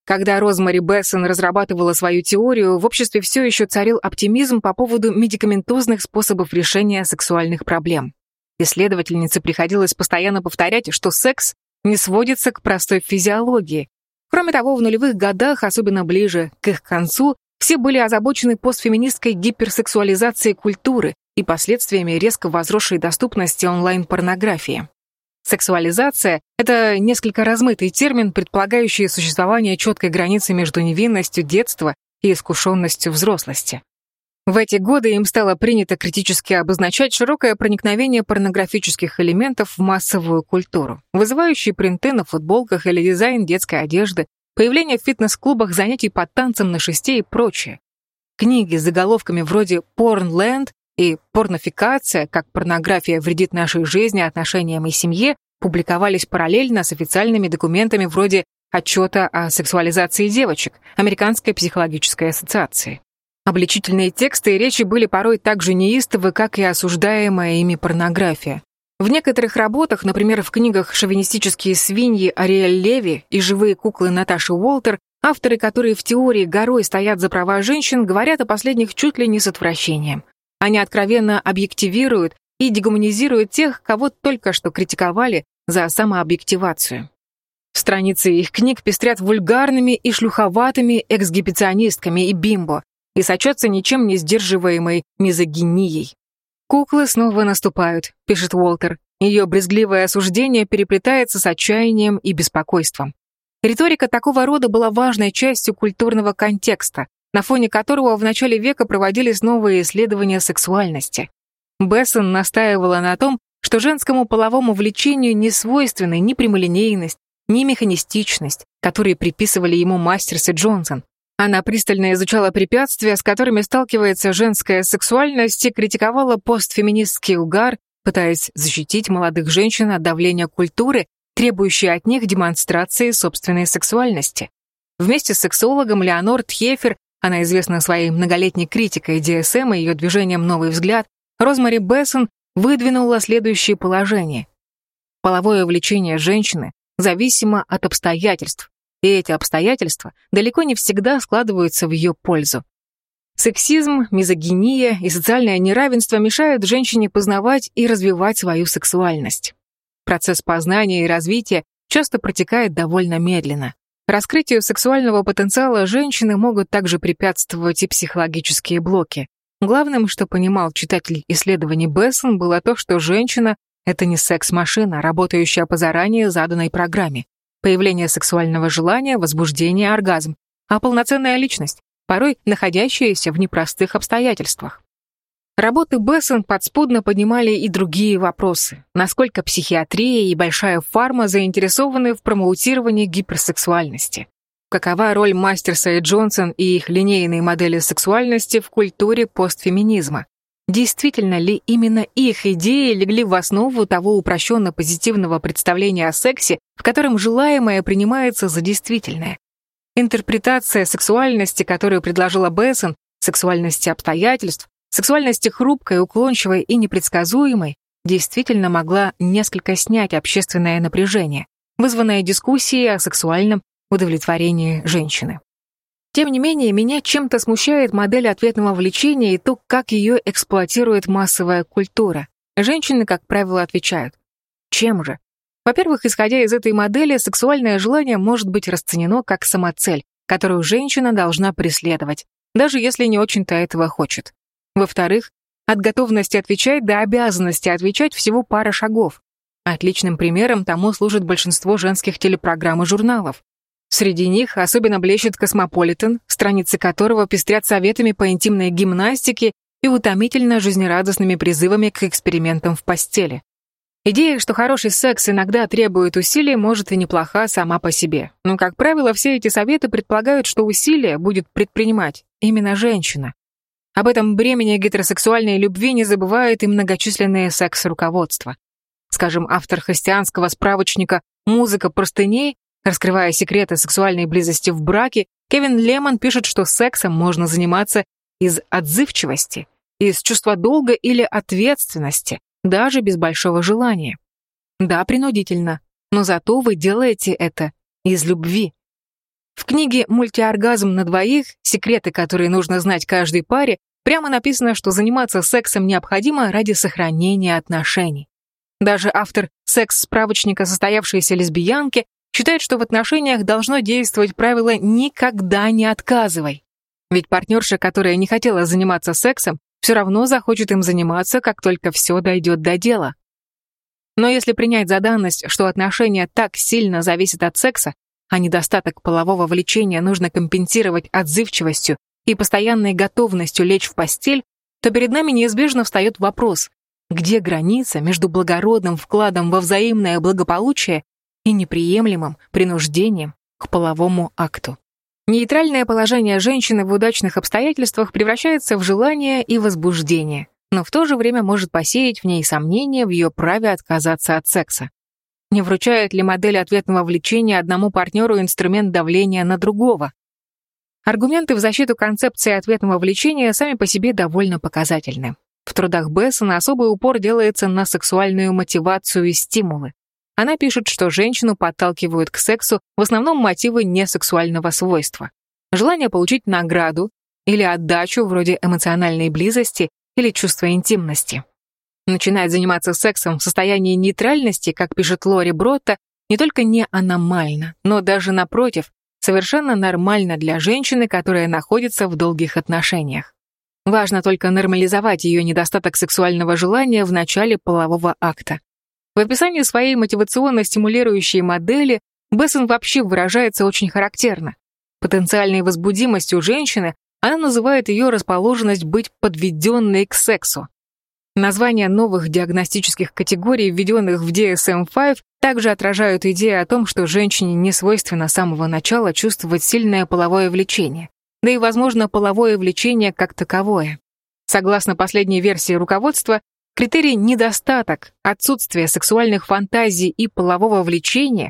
Когда Розмари Бессон разрабатывала свою теорию, в обществе все еще царил оптимизм по поводу медикаментозных способов решения сексуальных проблем. Исследовательнице приходилось постоянно повторять, что секс не сводится к простой физиологии. Кроме того, в нулевых годах, особенно ближе к их концу, все были озабочены постфеминистской гиперсексуализацией культуры и последствиями резко возросшей доступности онлайн-порнографии. Сексуализация — это несколько размытый термин, предполагающий существование четкой границы между невинностью детства и искушенностью взрослости. В эти годы им стало принято критически обозначать широкое проникновение порнографических элементов в массовую культуру, вызывающие принты на футболках или дизайн детской одежды, появление в фитнес-клубах занятий по танцам на шесте и прочее. Книги с заголовками вроде «Порнленд» и «Порнофикация. Как порнография вредит нашей жизни, отношениям и семье» публиковались параллельно с официальными документами вроде «Отчета о сексуализации девочек» Американской психологической ассоциации. Обличительные тексты и речи были порой так же неистовы, как и осуждаемая ими порнография. В некоторых работах, например, в книгах «Шовинистические свиньи» Ариэль Леви и «Живые куклы» Наташи Уолтер, авторы, которые в теории горой стоят за права женщин, говорят о последних чуть ли не с отвращением. Они откровенно объективируют и дегуманизируют тех, кого только что критиковали за самообъективацию. Страницы их книг пестрят вульгарными и шлюховатыми эксгибиционистками и бимбо и сочатся ничем не сдерживаемой мизогинией. «Куклы снова наступают», — пишет Уолтер. Ее брезгливое осуждение переплетается с отчаянием и беспокойством. Риторика такого рода была важной частью культурного контекста, на фоне которого в начале века проводились новые исследования сексуальности. Бессон настаивала на том, что женскому половому влечению не свойственны ни прямолинейность, ни механистичность, которые приписывали ему Мастерс и Джонсон. Она пристально изучала препятствия, с которыми сталкивается женская сексуальность, и критиковала постфеминистский угар, пытаясь защитить молодых женщин от давления культуры, требующей от них демонстрации собственной сексуальности. Вместе с сексологом Леонор Тьефер, она известна своей многолетней критикой ДСМ и ее движением «Новый взгляд», Розмари Бессон выдвинула следующее положение. Половое влечение женщины зависимо от обстоятельств, и эти обстоятельства далеко не всегда складываются в ее пользу. Сексизм, мизогиния и социальное неравенство мешают женщине познавать и развивать свою сексуальность. Процесс познания и развития часто протекает довольно медленно. Раскрытию сексуального потенциала женщины могут также препятствовать и психологические блоки. Главным, что понимал читатель исследований Бессон, было то, что женщина — это не секс-машина, работающая по заранее заданной программе. Появление сексуального желания, возбуждение, оргазм, а полноценная личность, порой находящаяся в непростых обстоятельствах. Работы Бессон подспудно поднимали и другие вопросы. Насколько психиатрия и большая фарма заинтересованы в промоутировании гиперсексуальности? Какова роль Мастерса и Джонсон и их линейной модели сексуальности в культуре постфеминизма? Действительно ли именно их идеи легли в основу того упрощенно-позитивного представления о сексе, в котором желаемое принимается за действительное? Интерпретация сексуальности, которую предложила Бессон, сексуальности обстоятельств, сексуальности хрупкой, уклончивой и непредсказуемой, действительно могла несколько снять общественное напряжение, вызванное дискуссией о сексуальном удовлетворении женщины. Тем не менее, меня чем-то смущает модель ответного влечения и то, как ее эксплуатирует массовая культура. Женщины, как правило, отвечают: чем же? Во-первых, исходя из этой модели, сексуальное желание может быть расценено как самоцель, которую женщина должна преследовать, даже если не очень-то этого хочет. Во-вторых, от готовности отвечать до обязанности отвечать всего пара шагов. Отличным примером тому служит большинство женских телепрограмм и журналов. Среди них особенно блещет «Космополитен», страницы которого пестрят советами по интимной гимнастике и утомительно жизнерадостными призывами к экспериментам в постели. Идея, что хороший секс иногда требует усилий, может и неплоха сама по себе. Но, как правило, все эти советы предполагают, что усилия будет предпринимать именно женщина. Об этом бремени гетеросексуальной любви не забывают и многочисленные секс-руководства. Скажем, автор христианского справочника «Музыка простыней», раскрывая секреты сексуальной близости в браке, Кевин Лемон пишет, что сексом можно заниматься из отзывчивости, из чувства долга или ответственности, даже без большого желания. Да, принудительно, но зато вы делаете это из любви. В книге «Мультиоргазм на двоих. Секреты, которые нужно знать каждой паре» прямо написано, что заниматься сексом необходимо ради сохранения отношений. Даже автор секс-справочника «Состоявшиеся лесбиянки» считает, что в отношениях должно действовать правило «никогда не отказывай». Ведь партнерша, которая не хотела заниматься сексом, все равно захочет им заниматься, как только все дойдет до дела. Но если принять за данность, что отношения так сильно зависят от секса, а недостаток полового влечения нужно компенсировать отзывчивостью и постоянной готовностью лечь в постель, то перед нами неизбежно встает вопрос, где граница между благородным вкладом во взаимное благополучие и неприемлемым принуждением к половому акту. Нейтральное положение женщины в удачных обстоятельствах превращается в желание и возбуждение, но в то же время может посеять в ней сомнения в ее праве отказаться от секса. Не вручает ли модель ответного влечения одному партнеру инструмент давления на другого? Аргументы в защиту концепции ответного влечения сами по себе довольно показательны. В трудах Бессона особый упор делается на сексуальную мотивацию и стимулы. Она пишет, что женщину подталкивают к сексу в основном мотивы несексуального свойства. Желание получить награду или отдачу вроде эмоциональной близости или чувства интимности. Начинать заниматься сексом в состоянии нейтральности, как пишет Лори Бротта, не только не аномально, но даже напротив, совершенно нормально для женщины, которая находится в долгих отношениях. Важно только нормализовать ее недостаток сексуального желания в начале полового акта. В описании своей мотивационно-стимулирующей модели Бессон вообще выражается очень характерно. Потенциальной возбудимостью женщины она называет ее расположенность быть подведенной к сексу. Названия новых диагностических категорий, введенных в DSM-5, также отражают идею о том, что женщине не свойственно с самого начала чувствовать сильное половое влечение, да и, возможно, половое влечение как таковое. Согласно последней версии руководства, критерий «недостаток», отсутствие сексуальных фантазий и полового влечения,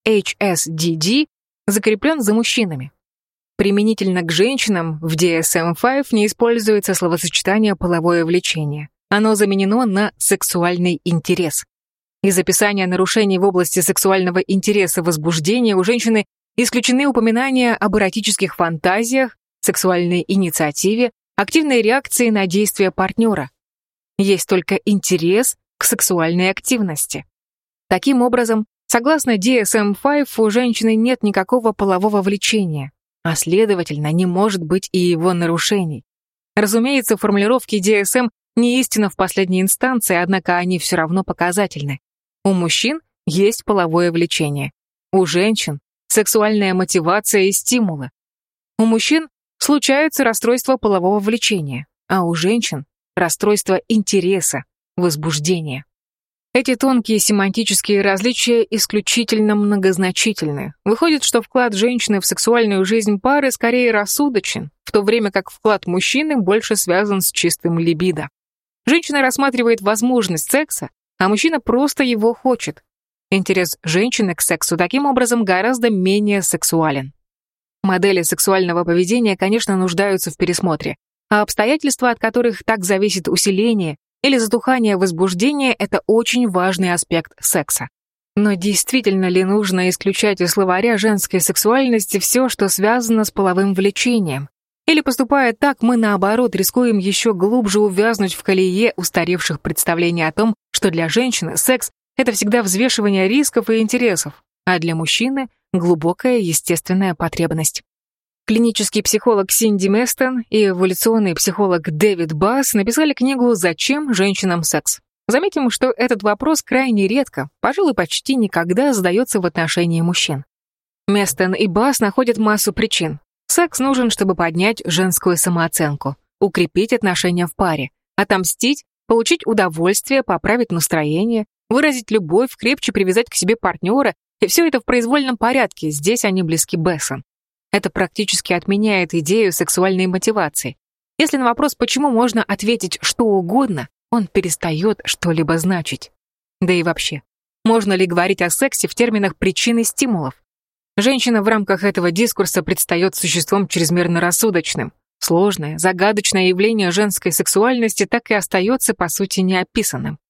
HSDD, закреплен за мужчинами. Применительно к женщинам в DSM-5 не используется словосочетание «половое влечение». Оно заменено на «сексуальный интерес». Из описания нарушений в области сексуального интереса возбуждения у женщины исключены упоминания об эротических фантазиях, сексуальной инициативе, активной реакции на действия партнера. Есть только интерес к сексуальной активности. Таким образом, согласно DSM-5, у женщины нет никакого полового влечения, а следовательно, не может быть и его нарушений. Разумеется, формулировки DSM не истина в последней инстанции, однако они все равно показательны. У мужчин есть половое влечение, у женщин — сексуальная мотивация и стимулы. У мужчин случаются расстройства полового влечения, а у женщин — расстройства интереса, возбуждения. Эти тонкие семантические различия исключительно многозначительны. Выходит, что вклад женщины в сексуальную жизнь пары скорее рассудочен, в то время как вклад мужчины больше связан с чистым либидо. Женщина рассматривает возможность секса, а мужчина просто его хочет. Интерес женщины к сексу таким образом гораздо менее сексуален. Модели сексуального поведения, конечно, нуждаются в пересмотре, а обстоятельства, от которых так зависит усиление или затухание возбуждения, это очень важный аспект секса. Но действительно ли нужно исключать из словаря женской сексуальности все, что связано с половым влечением? Или, поступая так, мы, наоборот, рискуем еще глубже увязнуть в колее устаревших представлений о том, что для женщины секс — это всегда взвешивание рисков и интересов, а для мужчины — глубокая естественная потребность. Клинический психолог Синди Местон и эволюционный психолог Дэвид Басс написали книгу «Зачем женщинам секс?». Заметим, что этот вопрос крайне редко, пожалуй, почти никогда задается в отношении мужчин. Местон и Басс находят массу причин. Секс нужен, чтобы поднять женскую самооценку, укрепить отношения в паре, отомстить, получить удовольствие, поправить настроение, выразить любовь, крепче привязать к себе партнера, и все это в произвольном порядке, здесь они близки Бессон. Это практически отменяет идею сексуальной мотивации. Если на вопрос, почему можно ответить что угодно, он перестает что-либо значить. Да и вообще, можно ли говорить о сексе в терминах причин и стимулов? Женщина в рамках этого дискурса предстает существом чрезмерно рассудочным. Сложное, загадочное явление женской сексуальности так и остается, по сути, неописанным.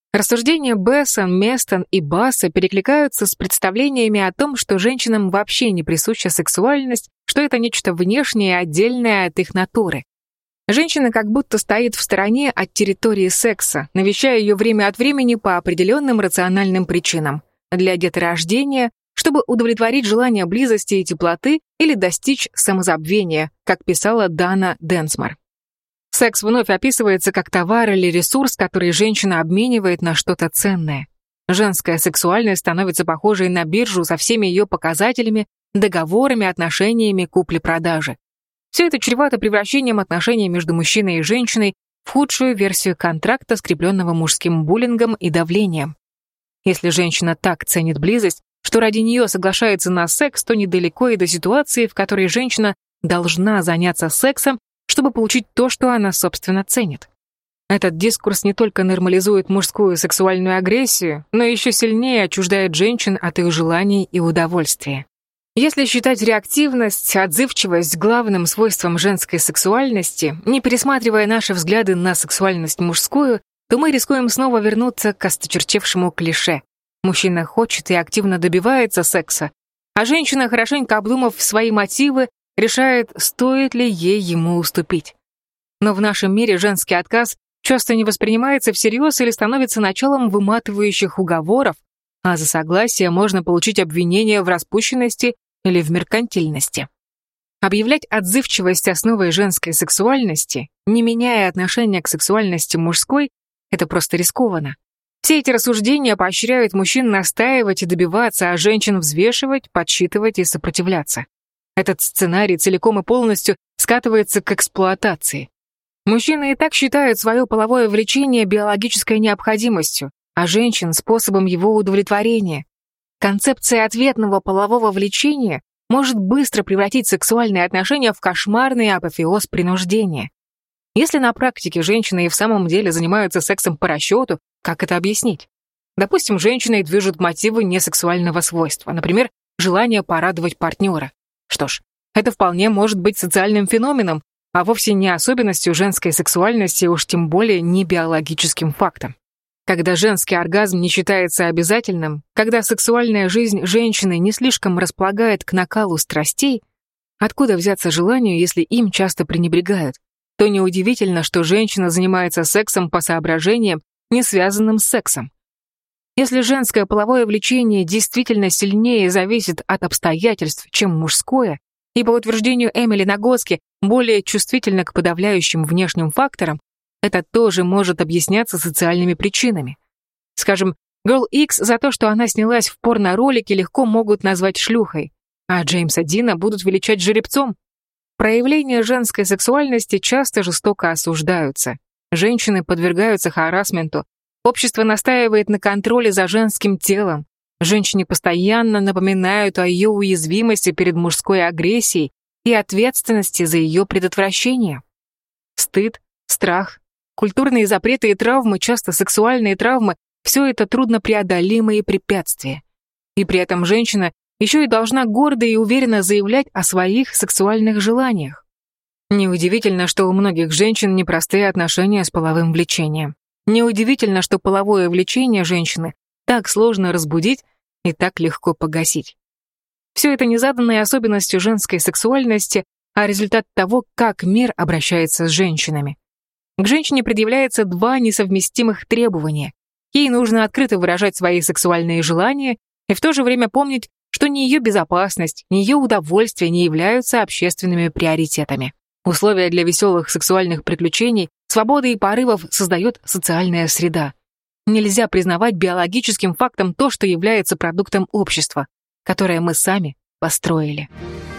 Рассуждения Бессон, Местон и Басса перекликаются с представлениями о том, что женщинам вообще не присуща сексуальность, что это нечто внешнее, отдельное от их натуры. Женщина как будто стоит в стороне от территории секса, навещая ее время от времени по определенным рациональным причинам. Для деторождения, чтобы удовлетворить желание близости и теплоты или достичь самозабвения, как писала Дана Денсмор. Секс вновь описывается как товар или ресурс, который женщина обменивает на что-то ценное. Женская сексуальность становится похожей на биржу со всеми ее показателями, договорами, отношениями, купли-продажи. Все это чревато превращением отношений между мужчиной и женщиной в худшую версию контракта, скрепленного мужским буллингом и давлением. Если женщина так ценит близость, что ради нее соглашается на секс, то недалеко и до ситуации, в которой женщина должна заняться сексом, чтобы получить то, что она, собственно, ценит. Этот дискурс не только нормализует мужскую сексуальную агрессию, но еще сильнее отчуждает женщин от их желаний и удовольствия. Если считать реактивность, отзывчивость главным свойством женской сексуальности, не пересматривая наши взгляды на сексуальность мужскую, то мы рискуем снова вернуться к осточертевшему клише. Мужчина хочет и активно добивается секса, а женщина, хорошенько обдумав свои мотивы, решает, стоит ли ей ему уступить. Но в нашем мире женский отказ часто не воспринимается всерьез или становится началом выматывающих уговоров, а за согласие можно получить обвинение в распущенности или в меркантильности. Объявлять отзывчивость основой женской сексуальности, не меняя отношения к сексуальности мужской, это просто рискованно. Все эти рассуждения поощряют мужчин настаивать и добиваться, а женщин взвешивать, подсчитывать и сопротивляться. Этот сценарий целиком и полностью скатывается к эксплуатации. Мужчины и так считают свое половое влечение биологической необходимостью, а женщин — способом его удовлетворения. Концепция ответного полового влечения может быстро превратить сексуальные отношения в кошмарный апофеоз принуждения. Если на практике женщины и в самом деле занимаются сексом по расчету, как это объяснить? Допустим, женщиной движут мотивы несексуального свойства, например, желание порадовать партнера. Что ж, это вполне может быть социальным феноменом, а вовсе не особенностью женской сексуальности, уж тем более не биологическим фактом. Когда женский оргазм не считается обязательным, когда сексуальная жизнь женщины не слишком располагает к накалу страстей, откуда взяться желанию, если им часто пренебрегают? То неудивительно, что женщина занимается сексом по соображениям, не связанным с сексом. Если женское половое влечение действительно сильнее зависит от обстоятельств, чем мужское, и, по утверждению Эмили Нагоски, более чувствительно к подавляющим внешним факторам, это тоже может объясняться социальными причинами. Скажем, Girl X за то, что она снялась в порно-ролике, легко могут назвать шлюхой, а Джеймса Дина будут величать жеребцом. Проявления женской сексуальности часто жестоко осуждаются. Женщины подвергаются харассменту. Общество настаивает на контроле за женским телом. Женщине постоянно напоминают о ее уязвимости перед мужской агрессией и ответственности за ее предотвращение. Стыд, страх, культурные запреты и травмы, часто сексуальные травмы, все это труднопреодолимые препятствия. И при этом женщина еще и должна гордо и уверенно заявлять о своих сексуальных желаниях. Неудивительно, что у многих женщин непростые отношения с половым влечением. Неудивительно, что половое влечение женщины так сложно разбудить и так легко погасить. Все это не заданной особенностью женской сексуальности, а результат того, как мир обращается с женщинами. К женщине предъявляется два несовместимых требования. Ей нужно открыто выражать свои сексуальные желания и в то же время помнить, что ни ее безопасность, ни ее удовольствие не являются общественными приоритетами. Условия для веселых сексуальных приключений, свободы и порывов создает социальная среда. Нельзя признавать биологическим фактом то, что является продуктом общества, которое мы сами построили.